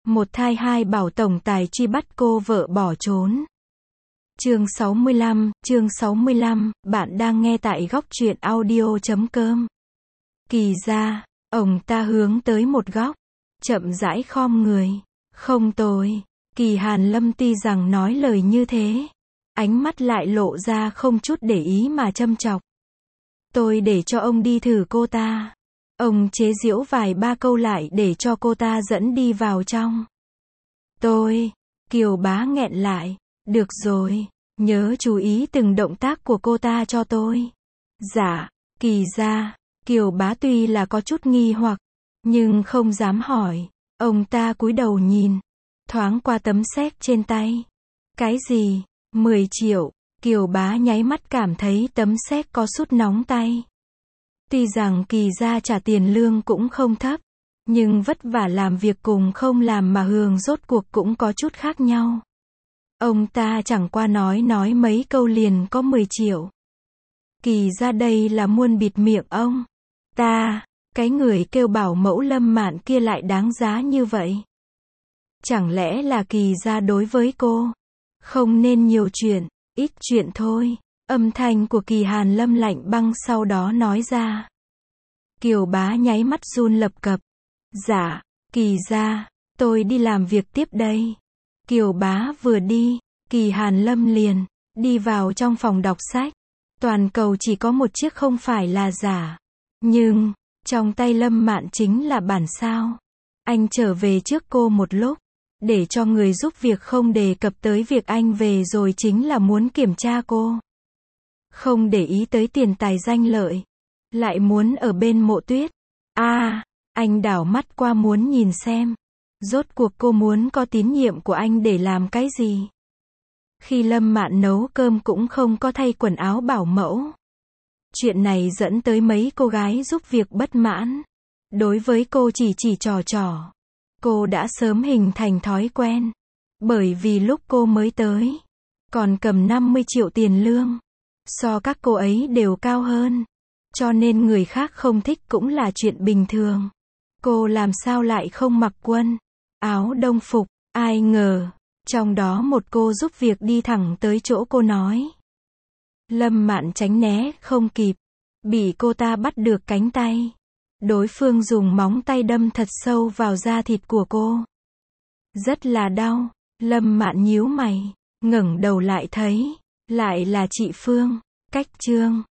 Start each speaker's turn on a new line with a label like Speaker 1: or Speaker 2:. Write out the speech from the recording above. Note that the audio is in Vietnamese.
Speaker 1: Một thai hai bảo tổng tài truy bắt cô vợ bỏ trốn. Chương 65, bạn đang nghe tại góc truyện audio.com. Kỳ ra, ông ta hướng tới một góc, chậm rãi khom người. Không tồi. Kỳ Hàn Lâm tuy rằng nói lời như thế, ánh mắt lại lộ ra không chút để ý mà châm chọc. Tôi để cho ông đi thử cô ta. Ông chế giễu vài ba câu lại để cho cô ta dẫn đi vào trong. Kiều Bá nghẹn lại. Được rồi, nhớ chú ý từng động tác của cô ta cho tôi. Dạ, Kỳ ra. Kiều Bá tuy là có chút nghi hoặc, nhưng không dám hỏi. Ông ta cúi đầu nhìn, thoáng qua tấm séc trên tay. Cái gì? 10 triệu. Kiều Bá nháy mắt cảm thấy tấm séc có sút nóng tay. Tuy rằng Kỳ ra trả tiền lương cũng không thấp, nhưng vất vả làm việc cùng không làm mà hưởng rốt cuộc cũng có chút khác nhau. Ông ta chẳng qua nói mấy câu liền có 10 triệu. Kỳ ra đây là muốn bịt miệng ông ta. Cái người kêu bảo mẫu Lâm Mạn kia lại đáng giá như vậy. Chẳng lẽ là Kỳ ra đối với cô không nên nhiều chuyện, ít chuyện thôi. Âm thanh của Kỳ Hàn Lâm lạnh băng sau đó nói ra. Kiều Bá nháy mắt run lập cập. Dạ, Kỳ ra, tôi đi làm việc tiếp đây. Kiều Bá vừa đi, Kỳ Hàn Lâm liền đi vào trong phòng đọc sách. Toàn cầu chỉ có một chiếc không phải là giả. Nhưng, trong tay Lâm Mạn chính là bản sao. Anh trở về trước cô một lúc, để cho người giúp việc không đề cập tới việc anh về rồi chính là muốn kiểm tra cô. Không để ý tới tiền tài danh lợi. Lại muốn ở bên Mộ Tuyết. Anh đảo mắt qua muốn nhìn xem. Rốt cuộc cô muốn có tín nhiệm của anh để làm cái gì? Khi Lâm Mạn nấu cơm cũng không có thay quần áo bảo mẫu. Chuyện này dẫn tới mấy cô gái giúp việc bất mãn. Đối với cô chỉ trò. Cô đã sớm hình thành thói quen. Bởi vì lúc cô mới tới, còn cầm 50 triệu tiền lương. So các cô ấy đều cao hơn. Cho nên người khác không thích cũng là chuyện bình thường. Cô làm sao lại không mặc quân áo đông phục? Ai ngờ, trong đó một cô giúp việc đi thẳng tới chỗ cô nói. Lâm Mạn tránh né không kịp, bị cô ta bắt được cánh tay. Đối phương dùng móng tay đâm thật sâu vào da thịt của cô. Rất là đau. Lâm Mạn nhíu mày, ngẩng đầu lại thấy, lại là chị Phương, Cách Trương.